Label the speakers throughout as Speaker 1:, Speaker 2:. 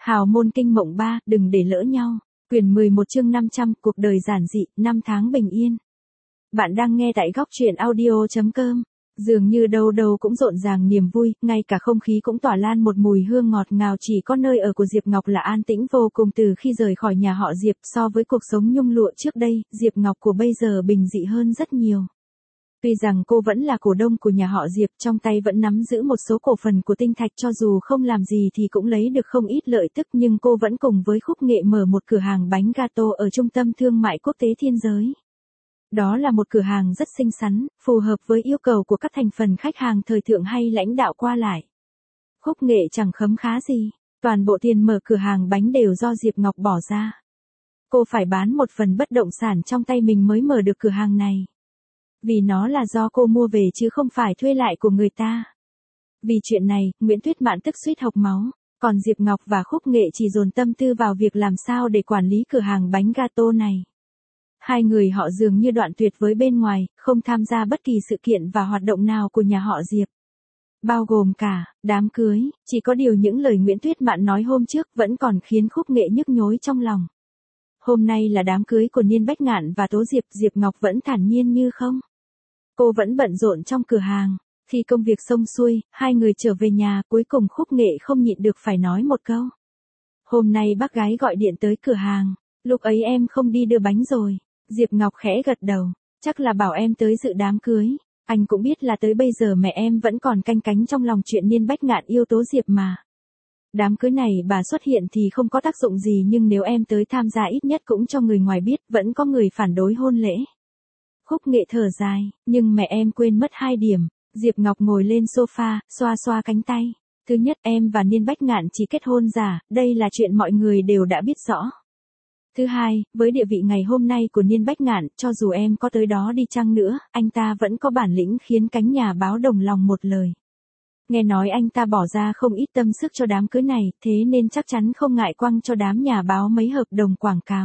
Speaker 1: Hào môn kinh mộng 3, đừng để lỡ nhau. Quyển 11 chương 500, cuộc đời giản dị, năm tháng bình yên. Bạn đang nghe tại góc truyện audio.com. Dường như đâu đâu cũng rộn ràng niềm vui, ngay cả không khí cũng tỏa lan một mùi hương ngọt ngào, chỉ có nơi ở của Diệp Ngọc là an tĩnh vô cùng. Từ khi rời khỏi nhà họ Diệp, so với cuộc sống nhung lụa trước đây, Diệp Ngọc của bây giờ bình dị hơn rất nhiều. Tuy rằng cô vẫn là cổ đông của nhà họ Diệp, trong tay vẫn nắm giữ một số cổ phần của Tinh Thạch, cho dù không làm gì thì cũng lấy được không ít lợi tức, nhưng cô vẫn cùng với Khúc Nghệ mở một cửa hàng bánh gato ở trung tâm thương mại quốc tế Thiên Giới. Đó là một cửa hàng rất xinh xắn, phù hợp với yêu cầu của các thành phần khách hàng thời thượng hay lãnh đạo qua lại. Khúc Nghệ chẳng khấm khá gì, toàn bộ tiền mở cửa hàng bánh đều do Diệp Ngọc bỏ ra. Cô phải bán một phần bất động sản trong tay mình mới mở được cửa hàng này. Vì nó là do cô mua về chứ không phải thuê lại của người ta. Vì chuyện này, Nguyễn Tuyết Mạn tức suýt hộc máu, còn Diệp Ngọc và Khúc Nghệ chỉ dồn tâm tư vào việc làm sao để quản lý cửa hàng bánh gato này. Hai người họ dường như đoạn tuyệt với bên ngoài, không tham gia bất kỳ sự kiện và hoạt động nào của nhà họ Diệp. Bao gồm cả đám cưới, chỉ có điều những lời Nguyễn Tuyết Mạn nói hôm trước vẫn còn khiến Khúc Nghệ nhức nhối trong lòng. Hôm nay là đám cưới của Niên Bách Ngạn và Tố Diệp, Diệp Ngọc vẫn thản nhiên như không. Cô vẫn bận rộn trong cửa hàng. Khi công việc xong xuôi, hai người trở về nhà, cuối cùng Khúc Nghệ không nhịn được phải nói một câu. Hôm nay bác gái gọi điện tới cửa hàng, lúc ấy em không đi đưa bánh rồi. Diệp Ngọc khẽ gật đầu, chắc là bảo em tới dự đám cưới. Anh cũng biết là tới bây giờ mẹ em vẫn còn canh cánh trong lòng chuyện Niên Bách Ngạn yêu Tố Diệp mà. Đám cưới này bà xuất hiện thì không có tác dụng gì, nhưng nếu em tới tham gia ít nhất cũng cho người ngoài biết, vẫn có người phản đối hôn lễ. Khúc Nghệ thở dài, nhưng mẹ em quên mất 2 điểm. Diệp Ngọc ngồi lên sofa, xoa xoa cánh tay. Thứ nhất, em và Niên Bách Ngạn chỉ kết hôn giả, đây là chuyện mọi người đều đã biết rõ. Thứ hai, với địa vị ngày hôm nay của Niên Bách Ngạn, cho dù em có tới đó đi chăng nữa, anh ta vẫn có bản lĩnh khiến cánh nhà báo đồng lòng một lời. Nghe nói anh ta bỏ ra không ít tâm sức cho đám cưới này, thế nên chắc chắn không ngại quăng cho đám nhà báo mấy hợp đồng quảng cáo.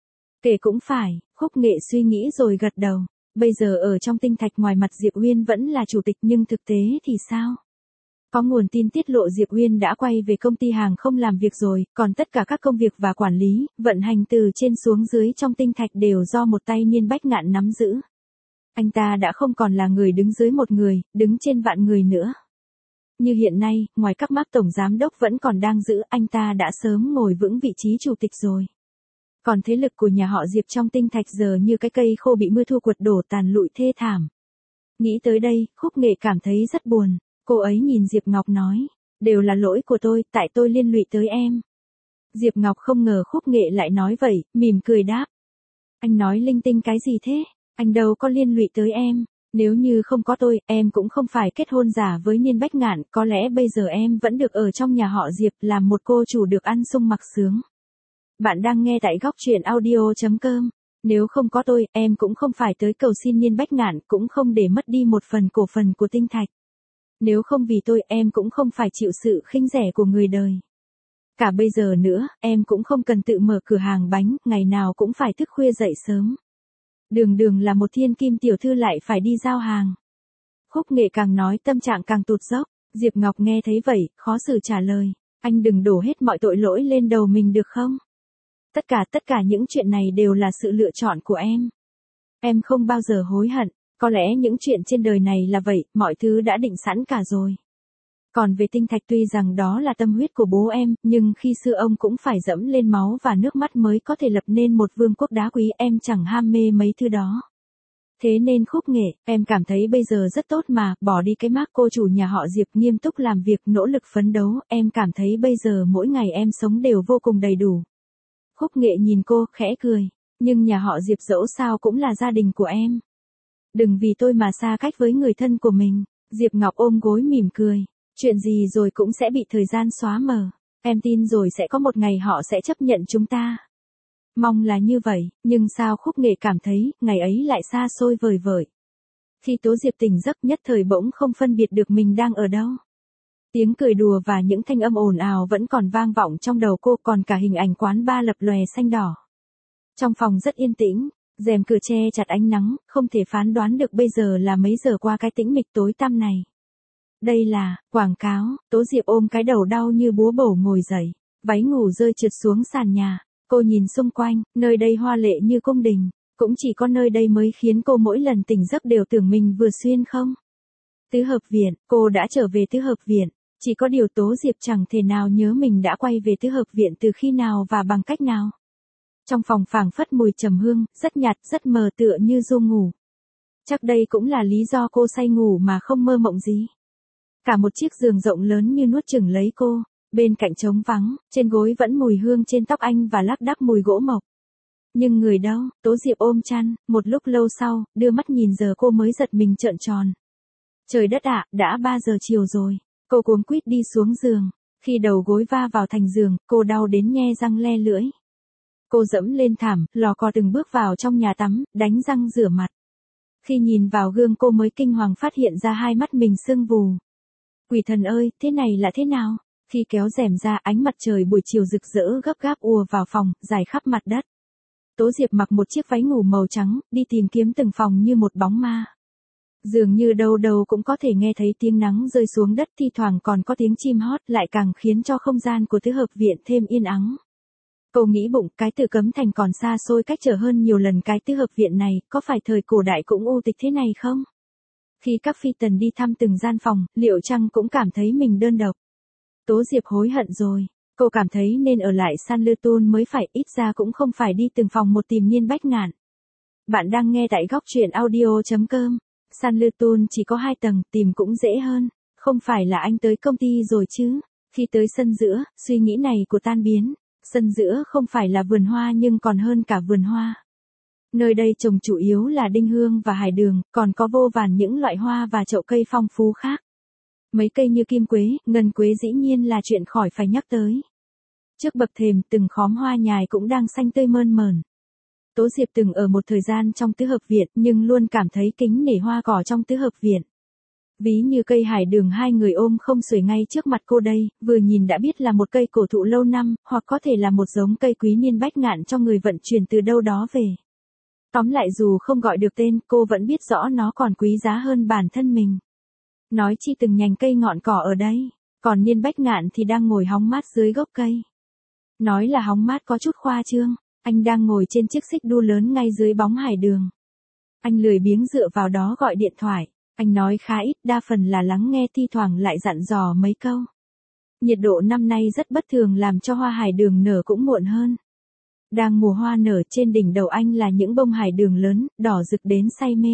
Speaker 1: Kể cũng phải, Khúc Nghệ suy nghĩ rồi gật đầu. Bây giờ ở trong Tinh Thạch ngoài mặt Diệp Uyên vẫn là chủ tịch, nhưng thực tế thì sao? Có nguồn tin tiết lộ Diệp Uyên đã quay về công ty hàng không làm việc rồi, còn tất cả các công việc và quản lý, vận hành từ trên xuống dưới trong Tinh Thạch đều do một tay Niên Bách Ngạn nắm giữ. Anh ta đã không còn là người đứng dưới một người, đứng trên vạn người nữa. Như hiện nay, ngoài các mác tổng giám đốc vẫn còn đang giữ, anh ta đã sớm ngồi vững vị trí chủ tịch rồi. Còn thế lực của nhà họ Diệp trong Tinh Thạch giờ như cái cây khô bị mưa thu quật đổ tàn lụi thê thảm. Nghĩ tới đây, Khúc Nghệ cảm thấy rất buồn. Cô ấy nhìn Diệp Ngọc nói, đều là lỗi của tôi, tại tôi liên lụy tới em. Diệp Ngọc không ngờ Khúc Nghệ lại nói vậy, mỉm cười đáp. Anh nói linh tinh cái gì thế? Anh đâu có liên lụy tới em. Nếu như không có tôi, em cũng không phải kết hôn giả với Niên Bách Ngạn, có lẽ bây giờ em vẫn được ở trong nhà họ Diệp làm một cô chủ được ăn sung mặc sướng. Bạn đang nghe tại góc truyện audio.com. Nếu không có tôi, em cũng không phải tới cầu xin Niên Bách Ngạn, cũng không để mất đi một phần cổ phần của Tinh Thạch. Nếu không vì tôi, em cũng không phải chịu sự khinh rẻ của người đời. Cả bây giờ nữa, em cũng không cần tự mở cửa hàng bánh, ngày nào cũng phải thức khuya dậy sớm. Đường đường là một thiên kim tiểu thư lại phải đi giao hàng. Khúc Nghệ càng nói tâm trạng càng tụt dốc. Diệp Ngọc nghe thấy vậy, khó xử trả lời. Anh đừng đổ hết mọi tội lỗi lên đầu mình được không? Tất cả những chuyện này đều là sự lựa chọn của em. Em không bao giờ hối hận. Có lẽ những chuyện trên đời này là vậy, mọi thứ đã định sẵn cả rồi. Còn về Tinh Thạch, tuy rằng đó là tâm huyết của bố em, nhưng khi xưa ông cũng phải dẫm lên máu và nước mắt mới có thể lập nên một vương quốc đá quý, em chẳng ham mê mấy thứ đó. Thế nên Khúc Nghệ, em cảm thấy bây giờ rất tốt mà, bỏ đi cái mác cô chủ nhà họ Diệp, nghiêm túc làm việc, nỗ lực phấn đấu, em cảm thấy bây giờ mỗi ngày em sống đều vô cùng đầy đủ. Khúc Nghệ nhìn cô, khẽ cười, nhưng nhà họ Diệp dẫu sao cũng là gia đình của em. Đừng vì tôi mà xa cách với người thân của mình. Diệp Ngọc ôm gối mỉm cười. Chuyện gì rồi cũng sẽ bị thời gian xóa mờ. Em tin rồi sẽ có một ngày họ sẽ chấp nhận chúng ta. Mong là như vậy, nhưng sao Khúc Nghệ cảm thấy, ngày ấy lại xa xôi vời vợi. Khi Tố Diệp tỉnh giấc nhất thời bỗng không phân biệt được mình đang ở đâu. Tiếng cười đùa và những thanh âm ồn ào vẫn còn vang vọng trong đầu cô, còn cả hình ảnh quán bar lập lòe xanh đỏ. Trong phòng rất yên tĩnh. Rèm cửa che chặt ánh nắng, không thể phán đoán được bây giờ là mấy giờ qua cái tĩnh mịch tối tăm này. Đây là quảng cáo. Tố Diệp ôm cái đầu đau như búa bổ ngồi dậy. Váy ngủ rơi trượt xuống sàn nhà. Cô nhìn xung quanh, nơi đây hoa lệ như cung đình. Cũng chỉ có nơi đây mới khiến cô mỗi lần tỉnh giấc đều tưởng mình vừa xuyên không. Tứ hợp viện, cô đã trở về tứ hợp viện. Chỉ có điều Tố Diệp chẳng thể nào nhớ mình đã quay về tứ hợp viện từ khi nào và bằng cách nào. Trong phòng phảng phất mùi trầm hương, rất nhạt, rất mờ tựa như ru ngủ. Chắc đây cũng là lý do cô say ngủ mà không mơ mộng gì. Cả một chiếc giường rộng lớn như nuốt chửng lấy cô, bên cạnh trống vắng, trên gối vẫn mùi hương trên tóc anh và lác đác mùi gỗ mộc. Nhưng người đâu, Tố Diệp ôm chăn, một lúc lâu sau, đưa mắt nhìn giờ cô mới giật mình trợn tròn. Trời đất ạ, đã 3 giờ chiều rồi. Cô cuống quýt đi xuống giường. Khi đầu gối va vào thành giường, cô đau đến nhe răng le lưỡi. Cô dẫm lên thảm, lò cò từng bước vào trong nhà tắm, đánh răng rửa mặt. Khi nhìn vào gương cô mới kinh hoàng phát hiện ra hai mắt mình sưng vù. Quỷ thần ơi, thế này là thế nào? Khi kéo rèm ra, ánh mặt trời buổi chiều rực rỡ gấp gáp ùa vào phòng, rải khắp mặt đất. Tố Diệp mặc một chiếc váy ngủ màu trắng, đi tìm kiếm từng phòng như một bóng ma. Dường như đâu đâu cũng có thể nghe thấy tiếng nắng rơi xuống đất, thi thoảng còn có tiếng chim hót, lại càng khiến cho không gian của tứ hợp viện thêm yên ắng. Cô nghĩ bụng, cái từ Cấm Thành còn xa xôi cách trở hơn nhiều lần cái tứ hợp viện này, có phải thời cổ đại cũng u tịch thế này không? Khi các phi tần đi thăm từng gian phòng, liệu chăng cũng cảm thấy mình đơn độc? Tố Diệp hối hận rồi, cô cảm thấy nên ở lại San Lư Tôn mới phải, ít ra cũng không phải đi từng phòng một tìm Niên Bách Ngạn. Bạn đang nghe tại góc truyện audio.com. San Lư Tôn chỉ có 2 tầng, tìm cũng dễ hơn. Không phải là anh tới công ty rồi chứ? Khi tới sân giữa, suy nghĩ này của tan biến. Sân giữa không phải là vườn hoa nhưng còn hơn cả vườn hoa. Nơi đây trồng chủ yếu là đinh hương và hải đường, còn có vô vàn những loại hoa và chậu cây phong phú khác. Mấy cây như kim quế, ngân quế dĩ nhiên là chuyện khỏi phải nhắc tới. Trước bậc thềm, từng khóm hoa nhài cũng đang xanh tươi mơn mởn. Tố Diệp từng ở một thời gian trong tứ hợp viện nhưng luôn cảm thấy kính nể hoa cỏ trong tứ hợp viện. Ví như cây hải đường hai người ôm không xuể ngay trước mặt cô đây, vừa nhìn đã biết là một cây cổ thụ lâu năm, hoặc có thể là một giống cây quý Niên Bách Ngạn cho người vận chuyển từ đâu đó về. Tóm lại dù không gọi được tên, cô vẫn biết rõ nó còn quý giá hơn bản thân mình. Nói chi từng nhành cây ngọn cỏ ở đây, còn Niên Bách Ngạn thì đang ngồi hóng mát dưới gốc cây. Nói là hóng mát có chút khoa trương, anh đang ngồi trên chiếc xích đu lớn ngay dưới bóng hải đường. Anh lười biếng dựa vào đó gọi điện thoại, anh nói khá ít, đa phần là lắng nghe, thi thoảng lại dặn dò mấy câu. Nhiệt độ năm nay rất bất thường làm cho hoa hải đường nở cũng muộn hơn. Đang mùa hoa nở, trên đỉnh đầu anh là những bông hải đường lớn, đỏ rực đến say mê.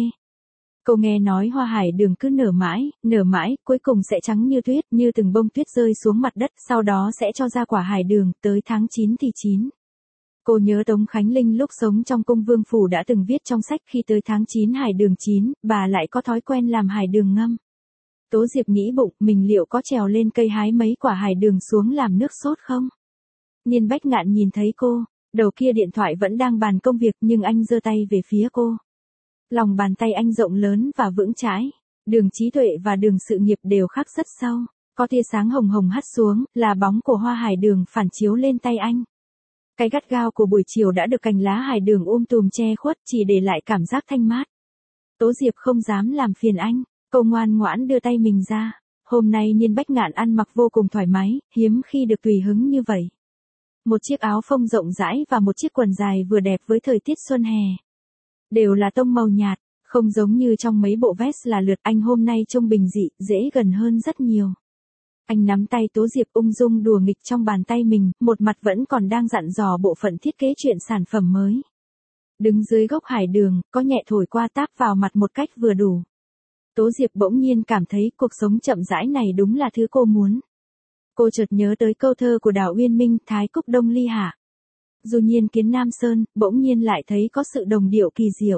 Speaker 1: Cô nghe nói hoa hải đường cứ nở mãi, cuối cùng sẽ trắng như tuyết, như từng bông tuyết rơi xuống mặt đất, sau đó sẽ cho ra quả hải đường, tới tháng 9 thì chín. Cô nhớ Tống Khánh Linh lúc sống trong cung vương phủ đã từng viết trong sách khi tới tháng 9 hải đường chín, bà lại có thói quen làm hải đường ngâm. Tố Diệp nghĩ bụng, mình liệu có trèo lên cây hái mấy quả hải đường xuống làm nước sốt không? Niên Bách Ngạn nhìn thấy cô, đầu kia điện thoại vẫn đang bàn công việc nhưng anh giơ tay về phía cô. Lòng bàn tay anh rộng lớn và vững chãi, đường trí tuệ và đường sự nghiệp đều khắc rất sâu, có tia sáng hồng hồng hắt xuống, là bóng của hoa hải đường phản chiếu lên tay anh. Cái gắt gao của buổi chiều đã được cành lá hải đường tùm che khuất, chỉ để lại cảm giác thanh mát. Tố Diệp không dám làm phiền anh, cô ngoan ngoãn đưa tay mình ra. Hôm nay Niên Bách Ngạn ăn mặc vô cùng thoải mái, hiếm khi được tùy hứng như vậy. Một chiếc áo phông rộng rãi và một chiếc quần dài vừa đẹp với thời tiết xuân hè. Đều là tông màu nhạt, không giống như trong mấy bộ vest là lượt, anh hôm nay trông bình dị, dễ gần hơn rất nhiều. Anh nắm tay Tố Diệp ung dung đùa nghịch trong bàn tay mình, một mặt vẫn còn đang dặn dò bộ phận thiết kế chuyện sản phẩm mới. Đứng dưới gốc hải đường, có nhẹ thổi qua táp vào mặt một cách vừa đủ. Tố Diệp bỗng nhiên cảm thấy cuộc sống chậm rãi này đúng là thứ cô muốn. Cô chợt nhớ tới câu thơ của Đào Uyên Minh, Thái Cúc Đông Ly Hạ. Dù nhiên kiến Nam Sơn, bỗng nhiên lại thấy có sự đồng điệu kỳ diệu.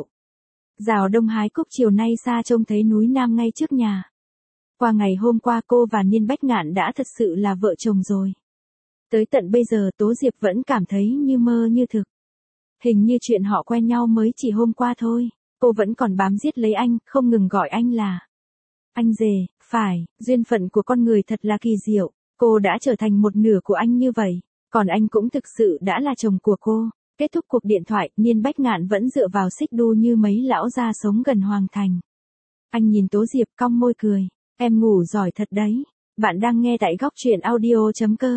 Speaker 1: Rào đông hái cúc chiều nay xa trông thấy núi Nam ngay trước nhà. Qua ngày hôm qua cô và Niên Bách Ngạn đã thật sự là vợ chồng rồi. Tới tận bây giờ Tố Diệp vẫn cảm thấy như mơ như thực. Hình như chuyện họ quen nhau mới chỉ hôm qua thôi. Cô vẫn còn bám giết lấy anh, không ngừng gọi anh là anh rể. Phải, duyên phận của con người thật là kỳ diệu. Cô đã trở thành một nửa của anh như vậy. Còn anh cũng thực sự đã là chồng của cô. Kết thúc cuộc điện thoại, Niên Bách Ngạn vẫn dựa vào xích đu như mấy lão già sống gần hoàng thành. Anh nhìn Tố Diệp cong môi cười. Em ngủ giỏi thật đấy. Bạn đang nghe tại góc truyện audio.com.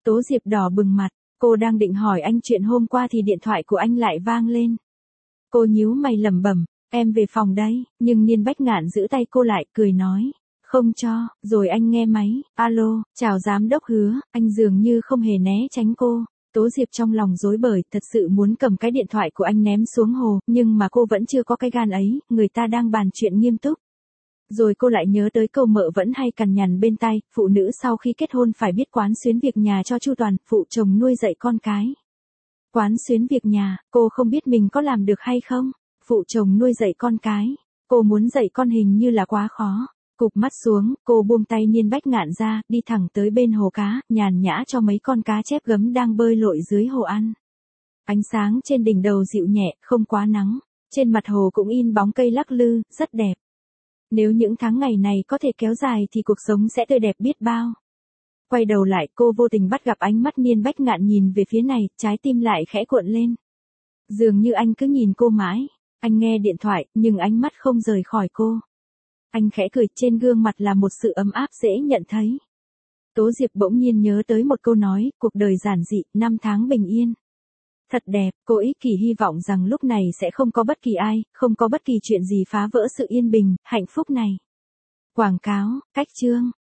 Speaker 1: Tố Diệp đỏ bừng mặt, cô đang định hỏi anh chuyện hôm qua thì điện thoại của anh lại vang lên. Cô nhíu mày lẩm bẩm, em về phòng đấy, nhưng Niên Bách Ngạn giữ tay cô lại, cười nói. Không cho, rồi anh nghe máy, alo, chào giám đốc Hứa, anh dường như không hề né tránh cô. Tố Diệp trong lòng rối bời, thật sự muốn cầm cái điện thoại của anh ném xuống hồ, nhưng mà cô vẫn chưa có cái gan ấy, người ta đang bàn chuyện nghiêm túc. Rồi cô lại nhớ tới câu mợ vẫn hay cằn nhằn bên tai, phụ nữ sau khi kết hôn phải biết quán xuyến việc nhà cho chu toàn, phụ chồng nuôi dạy con cái. Quán xuyến việc nhà, cô không biết mình có làm được hay không? Phụ chồng nuôi dạy con cái, cô muốn dạy con hình như là quá khó. Cụp mắt xuống, cô buông tay Niên Bách Ngạn ra, đi thẳng tới bên hồ cá, nhàn nhã cho mấy con cá chép gấm đang bơi lội dưới hồ ăn. Ánh sáng trên đỉnh đầu dịu nhẹ, không quá nắng. Trên mặt hồ cũng in bóng cây lắc lư, rất đẹp. Nếu những tháng ngày này có thể kéo dài thì cuộc sống sẽ tươi đẹp biết bao. Quay đầu lại, cô vô tình bắt gặp ánh mắt Niên Bách Ngạn nhìn về phía này, trái tim lại khẽ cuộn lên. Dường như anh cứ nhìn cô mãi. Anh nghe điện thoại, nhưng ánh mắt không rời khỏi cô. Anh khẽ cười, trên gương mặt là một sự ấm áp dễ nhận thấy. Tố Diệp bỗng nhiên nhớ tới một câu nói, cuộc đời giản dị, năm tháng bình yên. Thật đẹp, cô ích kỷ hy vọng rằng lúc này sẽ không có bất kỳ ai, không có bất kỳ chuyện gì phá vỡ sự yên bình, hạnh phúc này. Quảng cáo, cách chương.